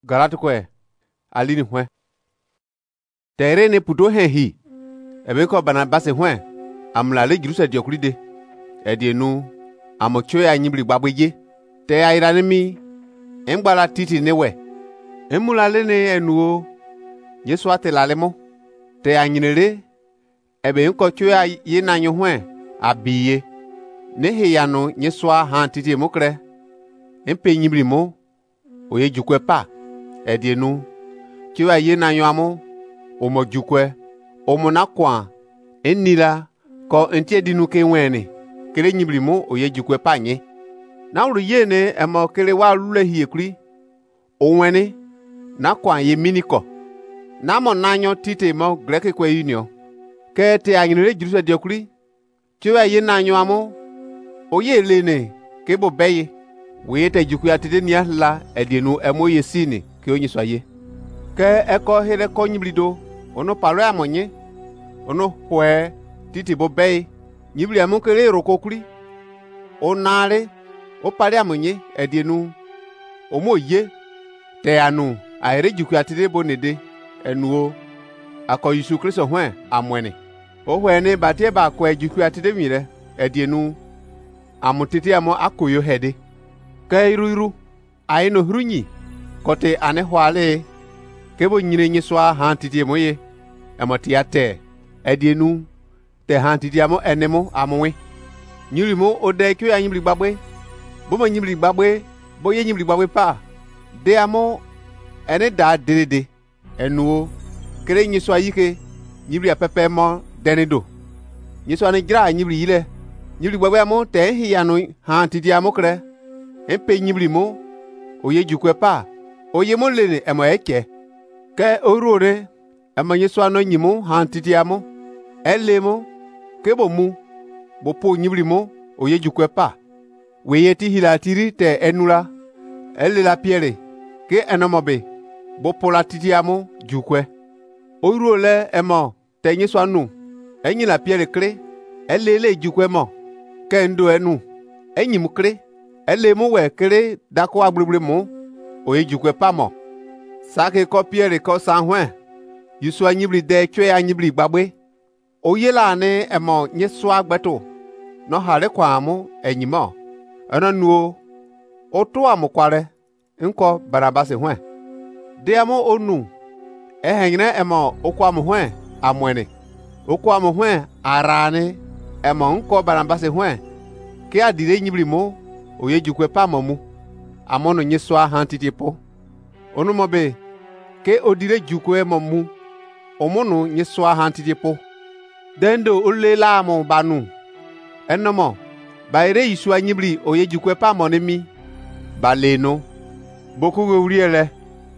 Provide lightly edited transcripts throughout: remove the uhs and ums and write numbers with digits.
Galate kwe alini hwe tere ne puto hen hi ebe ko Barnabas hwe amla le Jerusalem diokulide edienu amocho ya nyibli gbagbeje te ayira ni mi engbala titi newe emula le ne enuo Yesu atela le mo te anyinere ebe nko cho ya ye na nyo hwe abiye ne he ya no Yesu ha titi mo kre empe nyibli mo oye jukwe pa edienu cho ya ye na nyo amo omo jukwe omo na kwa enila ko entie dinu ke wene kele nyibli mo oye jukwe pa nye na uru ye ne emo kele wa lule hiekuri onwene na kwa ye miniko na mo nanyo tite mo greke kwe unio ke te anyinere Jerusalem diokuri cho ye nanyo amo oye lene ke bo beye we te juku atete nia la edienu emo ye sini ke onyi soye ke eko hele ko nyiblido ono palo amonye ono hwe titi bo beye nyibli amo kele rokokuri onare o pale amonye edienu omo ye te anu aere juku atete bonede enuo ako Yesu Kristo hwe amwene o hwe ne batie ba ko juku atete mire edienu amutete amo akoyo hede kairu aino hrunyi kote ane hwale kebo nyire nyiswa hantiti moye amotiate edienu te hantiti amo enemo amwe nyirimo ode kyo ya nyibli gbagbe bo mo nyibli gbagbe bo ye nyibli gbagbe pa de amo ene da dedede enuo kere nyiswa yike nyibli apepe mo denido nyiswa ne gra nyibli yile nyibli gbagbe amo te hi anu hantiti amo kre empe nyibli mo oye jukwe pa oye mo lene emo eke ke orore emo nyiswa no nyimo hantiti amo elemo kebo mu bo po nyibli mo oye jukwe pa weye ti hilatiri te enula elela piere ke enomobe bo pola titi amo jukwe orole emo te nyiswa nu enyila piere kre elele jukwe mo ke ndo enu enyim kre elemo we kere dako agblible mo oye jukwe pa mo sake ko piere ko sanhwe Yesu anyibli de twe anyibli gbagbe oye la ne emo Yesu agbeto no hare kwa amu enyimo eno nuo oto amukware nko Barnabas hwe de amo onu ehenyne emo okwa mu hwe amwene okwa mu hwe arane emo nko Barnabas hwe ke adire nyibli mo oye jukwe pa momu amono nyiswa hantitipo onu mobe ke odire jukwe momu omono nyiswa hantitipo dendo olela mo banu enomo baire Yesu anyibli oye jukwe pa monemi baleno boku wuriele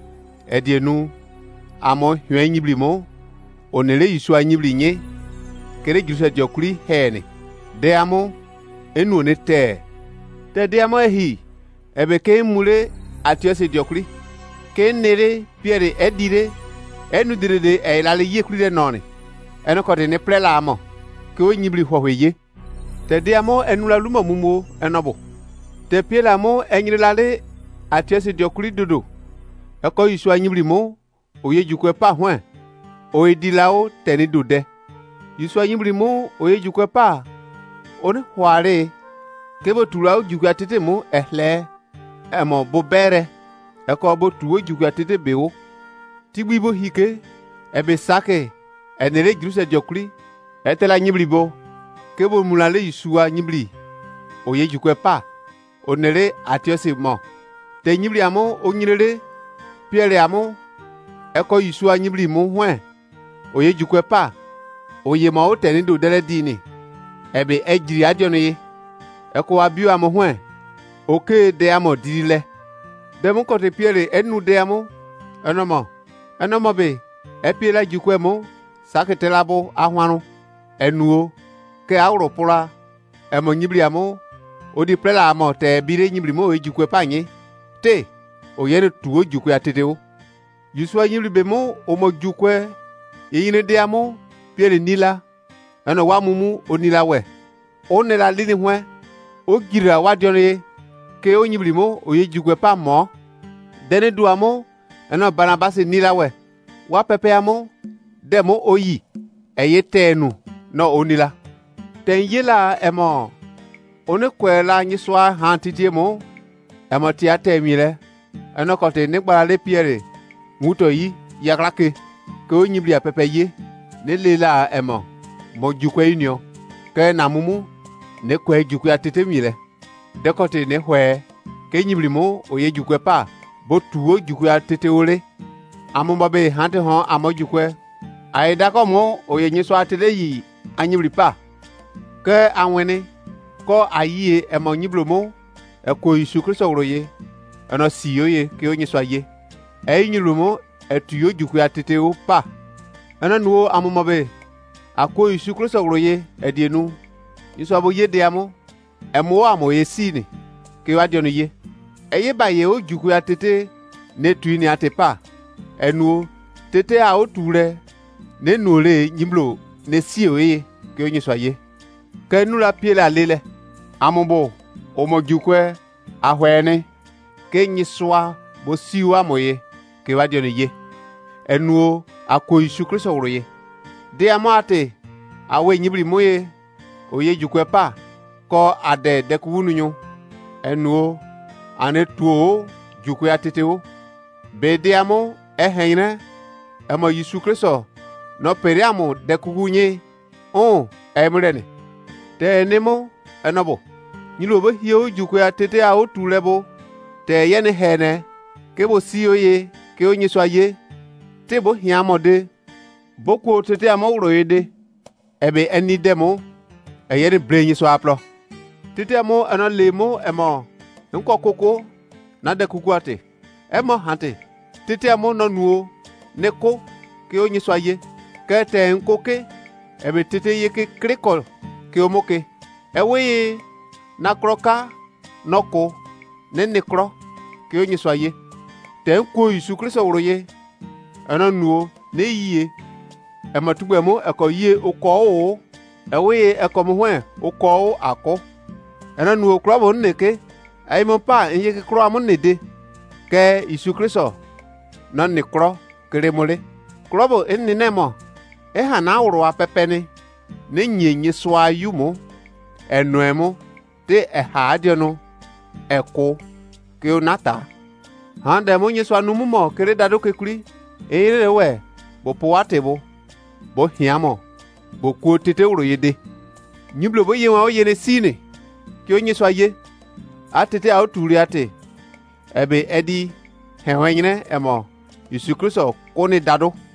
edienu amo hwe nyibli mo onele Yesu anyibli nye kere Jerusalem diokuri hene de amo enu ne te de amo ehi ebe ke mule atiose diokuri ke nere piere edire enu direde e lale yekuri de noni eno ko de ne plela amo ke onyibli hwohweye de amo enu la lumo mumo enobo te piela amo enyire lale atiose diokuri dodo eko Yesu anyibli mo oye jukwe pa hwe o edilao teni dode Yesu anyibli mo oye jukwe pa one hware kebo tulao jukwe atete mo ehle emo bobere eko bo tuwo jukwe atete bewo tigbibo hike ebe sake enere Jerusalem diokuri etela nyibli bo kebo mulale Yesu anyibli oye jukwe pa onere atiose mo te nyibli amo onyirere piere amo eko Yesu anyibli mo hwe oye jukwe pa oye mo oteni do dele dini ebe ejiri adiono ye eko abiu amo hwe oke de amo dirile de mo kote piere enu de amo enomo be epiela jukwe mo saketelabo ahwanu enuo ke awropula emo nyibli amo odi plela amo te bire nyibli mo ejukwe panye te oyene tuwo jukwe ateteo Yesu anyibli be mo omo jukwe yine de amo piere nila eno wa mumu onila we onela lini hwe o gira wadiono ye ke onyibli mo oye jukwe pa mo dene duamo eno Barnabas nila we wa pepe amo demo oyi eye tenu no onila ten yela emo one kwela nyiswa hantiti mo emo ti atemile eno kote ne gbara le Pierre nguto yi yakrake ko nyibli a pepe ye ne lela emo mo jukwe inyo ke na mumu ne kwe jukwe atete mile de kote ne hwe ke nyibli mo oye jukwe pa bo tuo jukwe atete ole amumba be hante hon amo jukwe aida ko mo oye nyiswa atete yi anyibli pa ke anwene ko ayi emo nyiblo mo eko Yesu Kristo roye eno siyoye ke onyiswa ye nyiblo mo etuyo jukwe atete o pa eno nuo amumba be ako Yesu Kristo roye edienu Yesu bo ye de amo emo amo ye sini ke wa dionu ye eye ba ye o jukwe atete ne tuini atepa enu tete a otule ne nole nyiblo ne siyoye ke onyiswa ye ke nu la pie la lele amumbo o mo jukwe ahwene ke nyiswa bo siwa moye ke wa dionu ye enu ako Yesu Kristo roye de amate awe nyibli moye oye jukwe pa ko ade dekuwununyo enuo ane tuo jukwe atete o be de amo ehene emo Yesu Kristo no pere amo dekuwunye emrene te nemo enobo nyilobo hio jukwe atete a otulebo te yene hene kebo siyoye ke onyiswa ye tebo hiamode boko tete amo uroyede ebe eni demo eyere brenyi so aplo tete amo ana lemo emo nko koko na de kuku ate emo hante tete amo no nuo neko ke onyi so aye ke te nkoke ebe tete ye ke krikol ke omoke ewe na kroka noko ne nekro ke onyi so aye te nko Yesu Kristo woroye ana nuo ne yiye ematugbemo eko ye oko o ewe eko mohwe oko o ako ena nu okro bo nneke aimo pa enye ke kro amunede ke Yesu Kristo na ne kro keremole kro bo enni nemo ha na awro apepeni ne nyenye so ayumo enuemo de ha adiono eko ke onata hande mo nyeso anumumo kere dado kekuri ere we bo powatebo bo hiamo bo ko tete wuro yede nyiblo bo yewa o yene sine ki onye so aye atete a oturi ate ebe edi hehwenyene emo Yesu Kristo ko ni dado